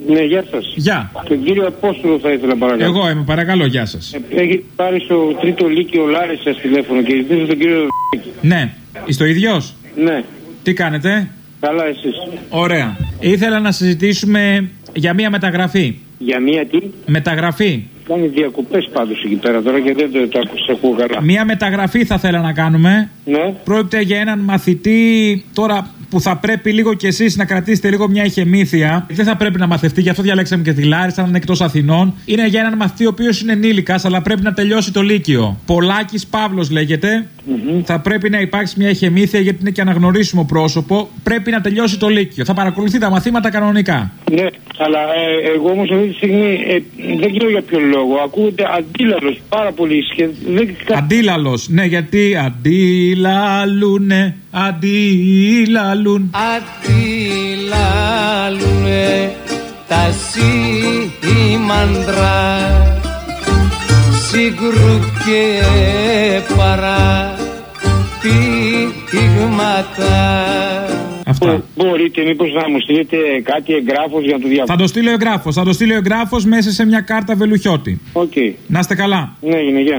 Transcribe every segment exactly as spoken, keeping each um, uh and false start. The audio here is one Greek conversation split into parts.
Ναι, γεια σας. Γεια. Τον κύριο Απόστολο θα ήθελα παρακαλώ. Εγώ είμαι, παρακαλώ, γεια σας. Ε, έχει πάρει στο τρίτο λύκειο Λάρισας τηλέφωνο και ζητήσω τον κύριο. Ναι, είστε ο ίδιος? Ναι. Τι κάνετε? Καλά, εσείς? Ωραία. Ήθελα να συζητήσουμε για μία μεταγραφή. Για μία τι? Μεταγραφή. Κάνει διακοπές πάντως εκεί πέρα τώρα και δεν το, το ακούω καλά. Μία μεταγραφή θα ήθελα να κάνουμε. Ναι. Πρόκειται για έναν μαθητή τώρα που θα πρέπει λίγο κι εσείς να κρατήσετε λίγο μια ηχεμήθεια. Δεν θα πρέπει να μαθευτεί, γι' αυτό διαλέξαμε και τη Λάρισα, να είναι εκτός Αθηνών. Είναι για έναν μαθητή ο οποίος είναι ενήλικας, αλλά πρέπει να τελειώσει το Λύκειο. Πολάκης Παύλος λέγεται. Mm-hmm. Θα πρέπει να υπάρξει μια ηχεμήθεια, γιατί είναι και αναγνωρίσιμο πρόσωπο. Πρέπει να τελειώσει το Λύκειο. Θα παρακολουθεί τα μαθήματα κανονικά. Ναι, αλλά ε, εγώ όμως αυτή τη στιγμή ε, δεν ξέρω για ποιο λόγο. Ακούγεται αντίλαλος πάρα πολύ. Δεν... Αντίλαλος, ναι, γιατί αντίλαλουνε, αντίλαλουν. Αντίλαλουνε τα σήμαντρα, σύγκρου και παραπήγματα. Αυτά. Μπορείτε μήπως να μου στείλετε κάτι εγγράφος για να το διαβάσω? Θα το στείλω εγγράφος, θα το στείλω εγγράφος μέσα σε μια κάρτα βελουχιώτη. Οκ. Okay. Να είστε καλά. Ναι, είναι, γεια.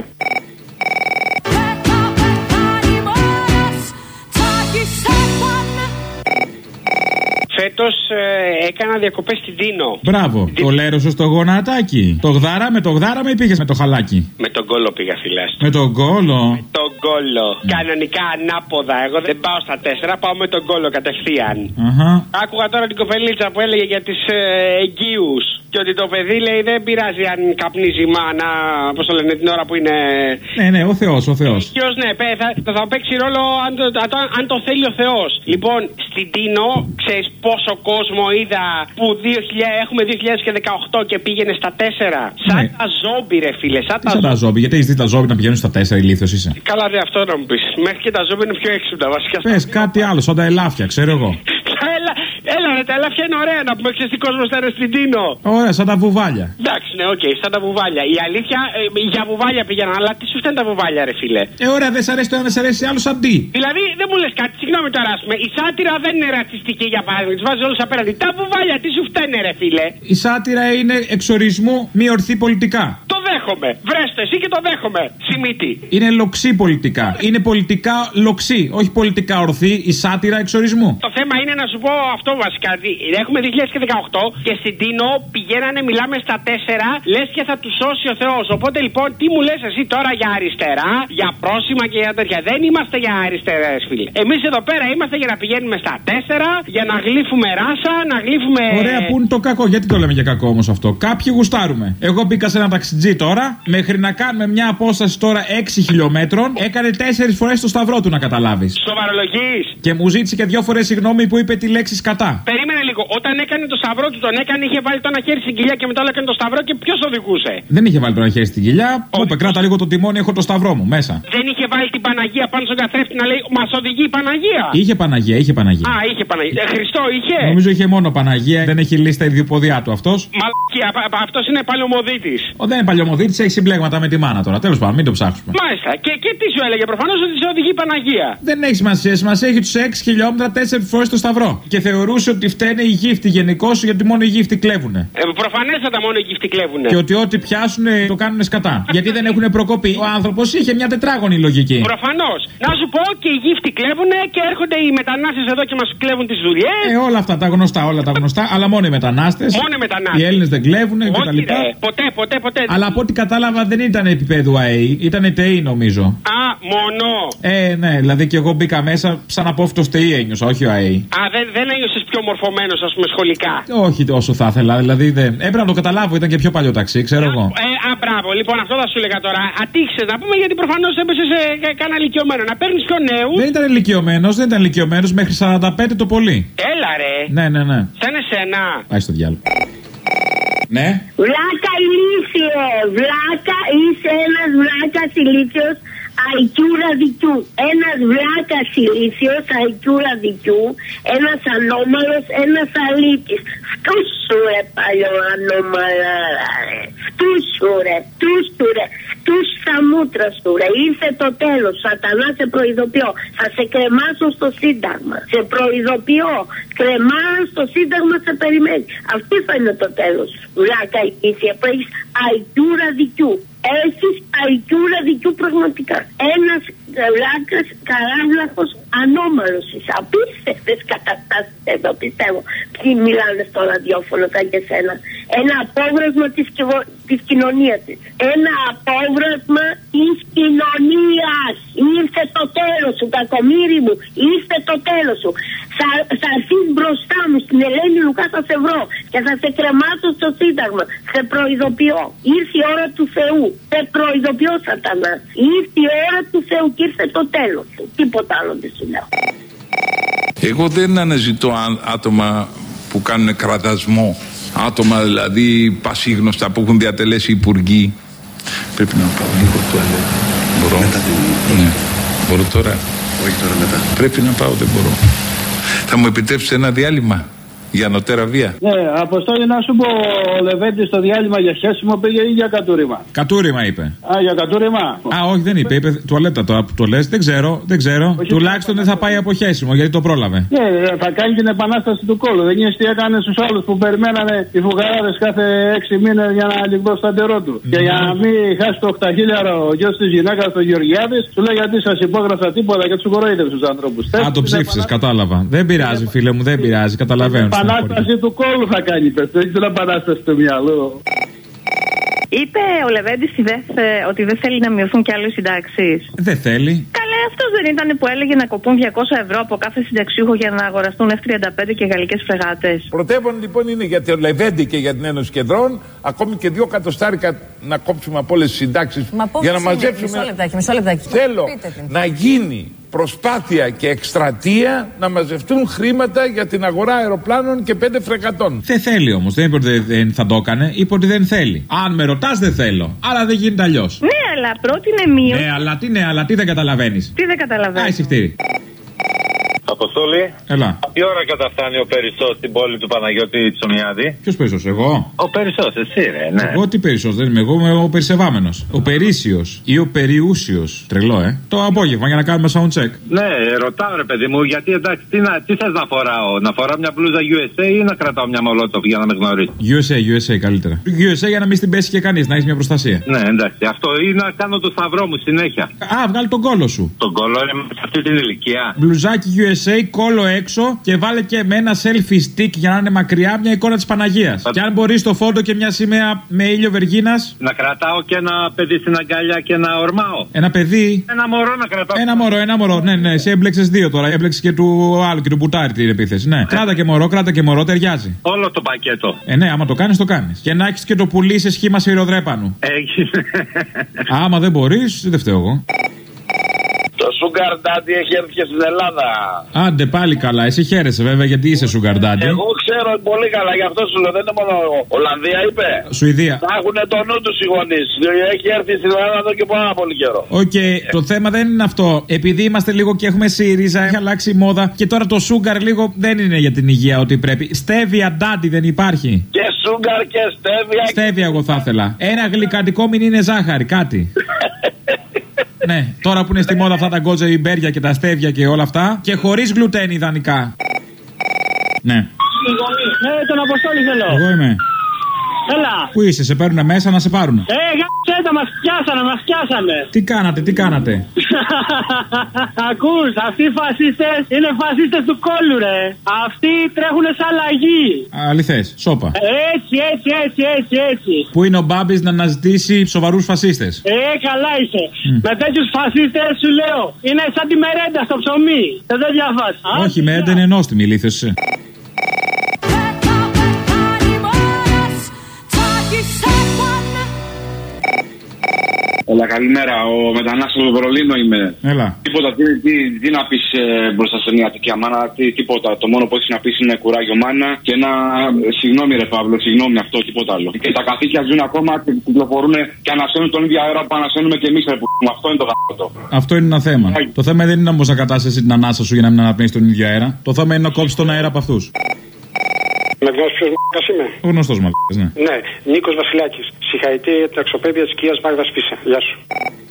Φέτος ε, έκανα διακοπές στην Τίνο. Μπράβο. Τι... Το λέρωσες στο γονατάκι. Το γδάρα, με το γδάρα ή πήγες με το χαλάκι? Με τον κόλο πήγα, φιλάς. Με τον κόλο. Με τον κόλο. Mm. Κανονικά ανάποδα. Εγώ δεν πάω στα τέσσερα, πάω με τον κόλο κατευθείαν. Uh-huh. Άκουγα τώρα την κοπελίτσα που έλεγε για τις ε, εγγύους. Και ότι το παιδί λέει δεν πειράζει αν καπνίζει η μάνα, πώς το λένε, την ώρα που είναι. Ναι, ναι, ο Θεός, ο Θεός. Ποιος, ναι, θα, θα, θα παίξει ρόλο αν το, αν το θέλει ο Θεός. Λοιπόν, στην Τίνο, ξέρεις πόσο κόσμο είδα που δύο χιλιάδες, έχουμε δύο χιλιάδες δεκαοκτώ και πήγαινε στα τέσσερα. Σαν ναι. τα ζόμπι, ρε φίλε. Σαν, τα, σαν τα ζόμπι, γιατί έχεις δει τα ζόμπι να πηγαίνουν στα τέσσερα, ηλίθιος είσαι. Καλά, δε αυτό να μου πεις. Μέχρι και τα ζόμπι είναι πιο έξυπνα, βασικά. Πες κάτι άλλο, σαν τα ελάφια, ξέρω εγώ. Έλα, έλα ρε, τα ελάφια είναι ωραία να πούμε, ξέρεις τι κόσμος θα είναι στην Τίνο. Ωραία, σαν τα βουβάλια. Εντάξει, ναι, οκ, okay, σαν τα βουβάλια. Η αλήθεια, ε, για βουβάλια πήγαιναν, αλλά τι σου φτάνει τα βουβάλια, ρε φίλε. Ε, ωραία, δεν σ' αρέσει το ένα, σ' αρέσει άλλο σαν τι. Δηλαδή, δεν μου λες κάτι, συγγνώμη τώρα, ας πούμε. Η σάτυρα δεν είναι ρατσιστική για παράδειγμα, τις βάζει όλους απέναντι. Τα βουβάλια, τι σου φταίνε, ρε φίλε. Η σάτυρα είναι εξορισμού μη ορθή πολιτικά. Το δέχομαι. Βρέστε εσύ και το δέχομαι. Σημίτη. Είναι λοξή πολιτικά. Είναι πολιτικά λοξή, όχι πολιτικά ορθή η σάτυρα εξορισμού. Το θέμα είναι να σου πω αυτό βασικά. Έχουμε δύο χιλιάδες δεκαοκτώ και στην Τίνο πηγαίνανε, μιλάμε στα τέσσερα, λες και θα του σώσει ο Θεός. Οπότε λοιπόν, τι μου λες εσύ τώρα για αριστερά, για πρόσημα και για τέτοια? Δεν είμαστε για αριστερές, φίλε. Εμείς εδώ πέρα είμαστε για να πηγαίνουμε στα τέσσερα, για να γλύφουμε ράσα, να γλύφουμε. Ωραία, πού είναι το κακό, γιατί το λέμε για κακό όμως αυτό? Κάποιοι γουστάρουμε. Εγώ μπήκα σε ένα ταξιτζί τώρα, μέχρι να κάνουμε μια απόσταση τώρα έξι χιλιόμετρων, έκανε τέσσερις φορές το σταυρό του, να καταλάβεις. Σοβαρολογείς. Και μου ζήτησε και δύο φορές συγγνώμη που είπε τη λέξη κατά. Περίμενε λίγο. Όταν έκανε το σταυρό του, τον έκανε, είχε βάλει το ένα χέρι στην κοιλιά και μετά όλα έκανε το σταυρό και ποιος οδηγούσε? Δεν είχε βάλει το ένα χέρι στην κοιλιά. Μου είπε κράτα λίγο το τιμόνι, έχω το σταυρό μου μέσα. Δεν είχε βάλει την Παναγία πάνω στον καθρέφτη να λέει μας οδηγεί η Παναγία. Είχε Παναγία, είχε Παναγία. Α, είχε Παναγία. Ε, Χριστό είχε. Νομίζω είχε μόνο Παναγία, δεν έχει λύσει τα ιδιοποδιά του αυτός. Μαλακία, αυτός είναι παλαιομοδίτης. Ο, δεν είναι παλαιομοδίτης, έχει συμπλέγματα με τη μάνα τώρα. Τέλος πάντων, μην το ψάχνουμε. Μάλιστα. Και, και τι σου έλεγε? Προφανώς ότι σε οδηγεί η Παναγία. Δεν έχει σημασία, σημασία έχει τους έξι χιλιόμετρα τέσσερις φορές το σταυρό. Και θεωρούσε ότι φταίνε οι γύφτοι γενικώς, γιατί μόνο οι γύφτοι κλέβουνε. Ε, προφανέστατα μόνο οι γύφτοι κλέβουνε. Και ότι ό,τι πιάσουν το κάνουν σκατά. Γιατί δεν έχουν προκοπή. Ο άνθρωπος είχε μια τετράγωνη λογική. Προφανώς. Να σου πω, και οι γύφτοι κλέβουνε και έρχονται οι μετανάστες εδώ και μας κλέβουν τις δουλειές. Ε, όλα αυτά τα γνωστά, όλα τα γνωστά, αλλά μόνο οι μετανάστες. Μόνο οι μετανάστες. Οι Έλληνες δεν κλέβουνε κτλ. Ποτέ, ποτέ, ποτέ. Αλλά από ό,τι κατάλαβα δεν ήταν επίπεδου ΑΕΗ, ήταν ΤΕΗ νομίζω. Α, μόνο. Ε, ναι, δηλαδή και εγώ μπήκα μέσα σαν απόφυτος ΤΕΗ ένιωσα, όχι ο ΑΕΗ. Α, δεν, δεν ένιωσες πιο μορφωμένος, ας πούμε, σχολικά? Όχι όσο θα ήθελα, δηλαδή δεν. Έπρεπε να το καταλάβω, ήταν και πιο παλιό ταξί, ξέρω α, εγώ. Ε, α, μπράβο, λοιπόν, αυτό θα σου έλεγα τώρα. Ατύχησες να πούμε, γιατί προφανώς έπεσε σε κανένα ηλικιωμένο. Να παίρνεις πιο νέους. Δεν ήταν ηλικιωμένος, δεν ήταν ηλικιωμένος, μέχρι σαράντα πέντε το πολύ. Έλα ρε. Ναι, ναι, ναι. Σαν εσένα. Πάει στο διάλογο. Ναι. Βλάκα ηλίθιε, βλάκα, είσαι ένας βλάκας ηλίθιος αϊκιού ραδικιού. Ένας βλάκας ηλίθιος αϊκιού ραδικιού, ένας ανώμαλος, ένας αλήτης. Φτούσου ρε παλιό ανώμαλα ρε, φτούσου ρε, φτούσου ρε, φτούσου στα μούτρα σου, ρε. Ήρθε το τέλος. Σατανά, σε προειδοποιώ. Θα σε κρεμάσω στο Σύνταγμα. Σε προειδοποιώ. Κρεμάω στο Σύνταγμα, σε περιμένει. Αυτό θα είναι το τέλος. Βλάκα ηλίθεια που έχεις αϊκούρα δικιού. Έχεις αϊκούρα δικιού πραγματικά. Ένας βλάκας καράβλαχος ανώμαλος. Είσαι απίστευτες καταστάσεις εδώ, πιστεύω. Ποιοι μιλάνε στο ραδιόφωνο σαν και σένα. Ένα απόβρασμα της, κυβο... της κοινωνίας της. Ένα απόβρασμα της κοινωνίας. Ήρθε το τέλος σου, κακομοίρη μου. Ήρθε το τέλος σου. Θα, θα έρθεις μπροστά μου στην Ελένη Λουκά, θα σε βρω και θα σε κρεμάσω στο Σύνταγμα. Σε προειδοποιώ. Ήρθε η ώρα του Θεού. Σε προειδοποιώ, Σατανά. Ήρθε η ώρα του Θεού και ήρθε το τέλος του. Τίποτα άλλο δεν σου λέω. Εγώ δεν αναζητώ άτομα που κάνουν κραδασμό. Άτομα δηλαδή πασίγνωστα που έχουν διατελέσει υπουργοί. Πρέπει να πάω λίγο τουαλέτα. Μπορώ. Μετά την... Ναι. Μπορώ τώρα. Όχι τώρα, μετά. Πρέπει να πάω, δεν μπορώ. Θα μου επιτρέψετε ένα διάλειμμα για νοτέρα βία? Ναι, Αποστόλη, να σου πω, ο Λεβέντης στο διάλειμμα για χέσιμο πήγε ή για κατούριμα? Κατούριμα είπε. Α, για κατούριμα. Α, όχι, δεν είπε. Είπε τουαλέτα τώρα που το λες. Δεν ξέρω, δεν ξέρω. Όχι, τουλάχιστον δεν θα πάει από χέσιμο γιατί το πρόλαβε. Ναι, θα κάνει την επανάσταση του κόλλου. Δεν είναι τι έκανε στου άλλου που περιμένανε οι φουγαράδες κάθε έξι μήνες για να λιγδώσει το αντερό του. Mm. Και για να μην χάσει το οκταχίλιαρο ο γιο τη γυναίκα του Γεωργιάδη, του λέει γιατί σα υπόγραψα τίποτα και του κοροϊδεύει του ανθρώπου. Α, το ψήφισε, κατάλαβα. Δεν πειράζει, φίλε μου, δεν πειράζει, καταλαβαίνω. Επανάσταση του κόλλου θα κάνει, πες, όχι την επανάσταση του μυαλού. Είπε ο Λεβέντης ότι δεν θέλει να μειωθούν κι άλλες συντάξεις. Δεν θέλει. Καλέ, αυτός δεν ήταν που έλεγε να κοπούν διακόσια ευρώ από κάθε συνταξιούχο για να αγοραστούν εφ τριάντα πέντε και γαλλικές φρεγάτες? Πρωτεύον λοιπόν είναι για τον Λεβέντη και για την Ένωση Κεντρών, ακόμη και δύο κατοστάρικα να κόψουμε από όλες τις συντάξεις για να μαζέψουμε. Μισό λεπτάκι, μισό λεπτάκι. Θέλω να γίνει προσπάθεια και εκστρατεία να μαζευτούν χρήματα για την αγορά αεροπλάνων και πέντε φρεγατών. Δεν θέλει όμως. Δεν είπε ότι δεν θα το έκανε, είπε ότι δεν θέλει. Αν με ρωτάς, δεν θέλω. Άρα δεν γίνεται αλλιώς. Ναι, αλλά πρότεινε μείωση. Ναι, αλλά τι, ναι, αλλά τι δεν καταλαβαίνεις. Τι δεν καταλαβαίνεις. Α, εισηχτήρι. Αποστόλη. Έλα. Τι ώρα καταφτάνει ο Περισσός στην πόλη του Παναγιώτη Τσονιάδη? Ποιος Περισσός, εγώ? Ο Περισσός, εσύ ρε, ναι. Εγώ τι Περισσός, δεν είμαι εγώ, είμαι ο Περισσευάμενος. Ο Περίσιος ή ο Περιούσιος. Τρελό, ε. Το απόγευμα για να κάνουμε sound check. Ναι, ρωτάω ρε παιδί μου, γιατί εντάξει, τι, να, τι θες να φοράω? Να φοράω μια μπλούζα γιου ες έι ή να κρατάω μια Molotov για να με γνωρίσει? γιου ες έι, γιου ες έι καλύτερα. γιου ες έι για να μην στην πέσει και κανείς, να έχει μια προστασία. Ναι, εντάξει, αυτό ή να κάνω το σταυρό μου συνέχεια. Α, βγάλει τον κόλο σου. Τον κόλο είναι σε αυτή την ηλικία. Μπλουζάκι γιου ες έι, κόλο έξω και βάλε και με ένα selfie stick για να είναι μακριά μια εικόνα της Παναγίας. Θα... Και αν μπορεί στο φόντο και μια σημαία με ήλιο Βεργίνας. Να κρατάω και ένα παιδί στην αγκαλιά και να ορμάω. Ένα παιδί. Ένα μωρό να κρατάω. Ένα μωρό, ένα μωρό. Ναι, ναι, εσύ έμπλεξες δύο τώρα. Έμπλεξες και του άλλου και του Μπουτάρη την επίθεση. Ναι. Κράτα και μωρό, κράτα και μωρό, ταιριάζει. Όλο το πακέτο. Ε, ναι, άμα το κάνεις, το κάνεις. Και να έχεις και το πουλί σε σχήμα σφυροδρέπανου. Έχει. Άμα δεν μπορείς, δεν φταίω εγώ. Το Sugar Daddy έχει έρθει και στην Ελλάδα. Άντε πάλι καλά, εσύ χαίρεσαι βέβαια γιατί είσαι Sugar Daddy. Εγώ ξέρω πολύ καλά, γι' αυτό σου λέω. Δεν είναι μόνο Ολλανδία, είπε. Σουηδία. Θα έχουν το νου του οι γονείς. Έχει έρθει στην Ελλάδα εδώ και πάρα πολύ καιρό. Οκ, okay, ε. το θέμα δεν είναι αυτό. Επειδή είμαστε λίγο και έχουμε ΣΥΡΙΖΑ, έχει αλλάξει η μόδα και τώρα το Sugar λίγο δεν είναι για την υγεία ό,τι πρέπει. Stevia Daddy δεν υπάρχει. Και Sugar και Stevia. Stevia εγώ θα ήθελα. Ένα γλυκαντικό μην είναι ζάχαρη, κάτι. Ναι, τώρα που είναι στη μόδα αυτά τα γκότζε ιμπέρια και τα στέβια και όλα αυτά. Και χωρίς γλουτένι ιδανικά. Ναι. Ναι, τον Αποστόλη θέλω. Εγώ είμαι. Έλα. Πού είσαι, σε παίρνουνε μέσα να σε πάρουνε? Ε, γαμπτέτα, μας πιάσανε, μας πιάσανε. Τι κάνατε, τι κάνατε? Ακούς, αυτοί οι φασίστες είναι φασίστες του κόλλου, ρε. Αυτοί τρέχουνε σαν λαγί. Αληθές, σώπα. Έτσι, έτσι, έτσι, έτσι, έτσι. Πού είναι ο Μπάμπης να αναζητήσει σοβαρούς φασίστες? Ε, καλά είσαι. Mm. Με τέτοιους φασίστες σου λέω, είναι σαν τη μερέντα στο ψωμί. Δεν διαβάζει. Όχι, η μερέντα είναι νόστιμη, ηλίθιος. Έλα, καλημέρα. Ο μετανάστης του Βερολίνο είμαι. Έλα. Τίποτα, τι, τι, τι να πεις ε, μπροστά σε μια τέτοια μάνα, τι, τίποτα. Το μόνο που έχεις να πεις είναι κουράγιο μάνα και ένα. Συγγνώμη, ρε Παύλο, συγγνώμη, αυτό, τίποτα άλλο. Και τα καθήκια ζουν ακόμα και κυκλοφορούν και ανασένουν τον ίδιο αέρα που ανασένουμε και εμείς, ρε που. Αυτό είναι το γαμπτό. Αυτό είναι ένα θέμα. Yeah. Το θέμα δεν είναι όμως να κατάσταση την ανάσα σου για να μην αναπνέεις τον ίδιο αέρα. Το θέμα είναι να κόψεις τον αέρα από αυτούς. Με γνώση ποιος μ***ας είμαι. Ο γνωστός μ***ας, ναι. Ναι, Νίκος Βασιλάκης. Συγχαρητήρια για την αξιοπρέπεια της κυρίας Μάγδας Φίσα. Γεια σου.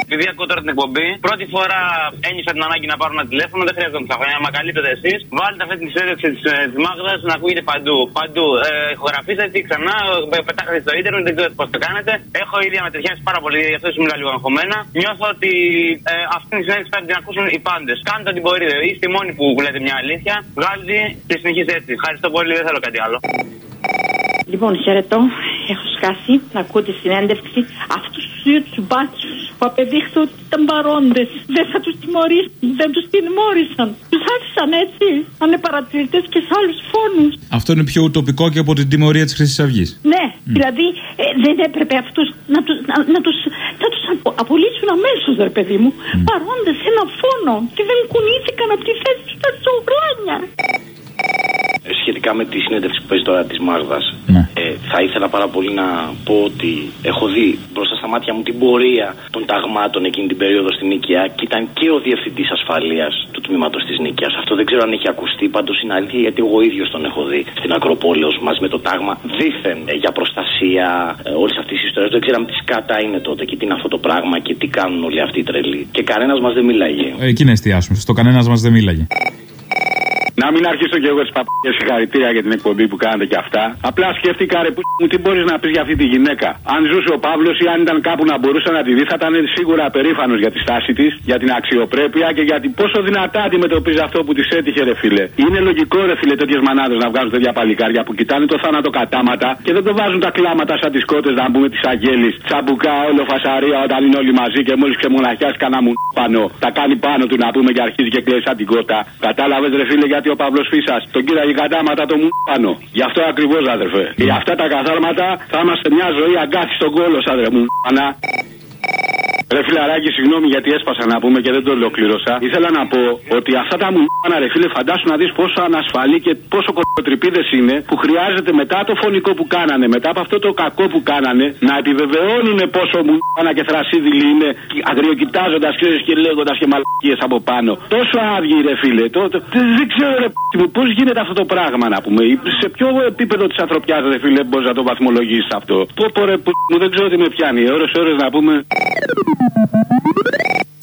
επειδή ακούω τώρα την εκπομπή, πρώτη φορά ένιωσα την ανάγκη να πάρω ένα τηλέφωνο, δεν χρειάζεται να ψάχνω. Να με καλύπτετε εσείς, βάλτε αυτή τη συνέντευξη της Μάγδας να ακούγεται παντού. Παντού. Ε, ηχογραφήσατε τη ξανά, πετάχατε στο ίντερνετ, δεν ξέρω πώς το κάνετε. Έχω ήδη ανατριχιάσει πάρα πολύ, γι' αυτό ήμουν λίγο αγχωμένα. Νιώθω ότι ε, αυτή τη συνέντευξη πρέπει να την ακούσουν οι πάντες. Κάντε ό,τι μπορείτε. Είστε οι μόνοι που λέτε μια αλήθεια. Βγάλτε και συνεχίστε έτσι. Ευχαριστώ πολύ, δεν θέλω κάτι άλλο. Λοιπόν, χαιρετώ. Έχω σκάσει να ακούω τη συνέντευξη. Αυτούς τους δύο τους μπάτσους που απεδείχθηκαν ότι ήταν παρόντες. Δεν θα τους τιμωρήσουν, δεν τους τιμώρησαν. Τους άφησαν έτσι, να είναι παρατηρητές και σε άλλους φόνους. Αυτό είναι πιο ουτοπικό και από την τιμωρία της Χρυσής Αυγής. Ναι, mm. δηλαδή ε, δεν έπρεπε αυτούς να τους, να, να τους, να τους απο, απολύσουν αμέσως, ρε παιδί μου. Mm. Παρόντες σε ένα φόνο και δεν κουνήθηκαν από τη θέση τους τα τσογλάνια. Σχετικά με τη συνέντευξη που παίζει τώρα της Μάγδας, ναι. ε, θα ήθελα πάρα πολύ να πω ότι έχω δει μπροστά στα μάτια μου την πορεία των ταγμάτων εκείνη την περίοδο στην Νίκαια και ήταν και ο διευθυντής ασφαλείας του τμήματος της Νίκαιας. Αυτό δεν ξέρω αν έχει ακουστεί, πάντως είναι αλήθεια γιατί εγώ ίδιος τον έχω δει στην Ακροπόλεως μαζί με το τάγμα δήθεν ε, για προστασία ε, όλες αυτές τις ιστορίες. Δεν ξέραμε τι σκάτα είναι τότε και τι είναι αυτό το πράγμα και τι κάνουν όλοι αυτοί οι τρελοί. Και κανένας μας δεν μίλαγε. Εκεί να εστιάσουμε. Στο κανένας μας δεν μίλαγε. Να μην αρχίσω κι εγώ τις παππιές συγχαρητήρια για την εκπομπή που κάνετε κι αυτά. Απλά σκέφτηκα ρε που μου τι μπορείς να πεις για αυτή τη γυναίκα. Αν ζούσε ο Παύλος ή αν ήταν κάπου να μπορούσε να τη δει, θα ήταν σίγουρα περήφανος για τη στάση της, για την αξιοπρέπεια και για την πόσο δυνατά αντιμετωπίζει αυτό που της έτυχε, ρε φίλε. Είναι λογικό, ρε φίλε, τέτοιες μανάδες να βγάζουν τέτοια παλικάρια που κοιτάνε το θάνατο κατάματα και δεν το βάζουν τα κλάματα σαν τις κότες να πούμε της Αγγέλης. Τσαμπουκά, όλο φασαρία όταν είναι όλοι μαζί και μόλις ξεμοναχιάσει κανένα μου πάνω. Τα κάνει πάνω του να πούμε και αρχίζει και κλαίει σαν την κότα. Κατάλαβες, ρε φίλε, γιατί ο Παύλος Φύσας τον κοίταγε κατάματα το μου πάνω. Γι' αυτό ακριβώς, αδερφέ. Και για αυτά τα καθάρματα θα είμαστε μια ζωή αγκάθι στον κόλο, αδερφέ μου πάνω. Ρε φιλαράκι, συγγνώμη γιατί έσπασα να πούμε και δεν το ολοκλήρωσα. Ήθελα να πω ότι αυτά τα μου ρε φίλε, φαντάσου να δεις πόσο ανασφαλή και πόσο κοτρυπίδες είναι που χρειάζεται μετά το φωνικό που κάνανε, μετά από αυτό το κακό που κάνανε, να επιβεβαιώνουν πόσο μου και θρασίδηλοι είναι, αγριοκοιτάζοντας και λέγοντας και μαλακίες από πάνω. Τόσο άδειοι, ρε φίλε. Το, το, δεν ξέρω, ρε μου, πώς γίνεται αυτό το πράγμα να πούμε. Σε ποιο επίπεδο της ανθρωπιάς, ρε φίλε, μπορείς να το βαθμολογήσεις αυτό. Πω, πω, ρε, που, μου δεν ξέρω τι με πιάνει. Ώρες, ώρες να πούμε.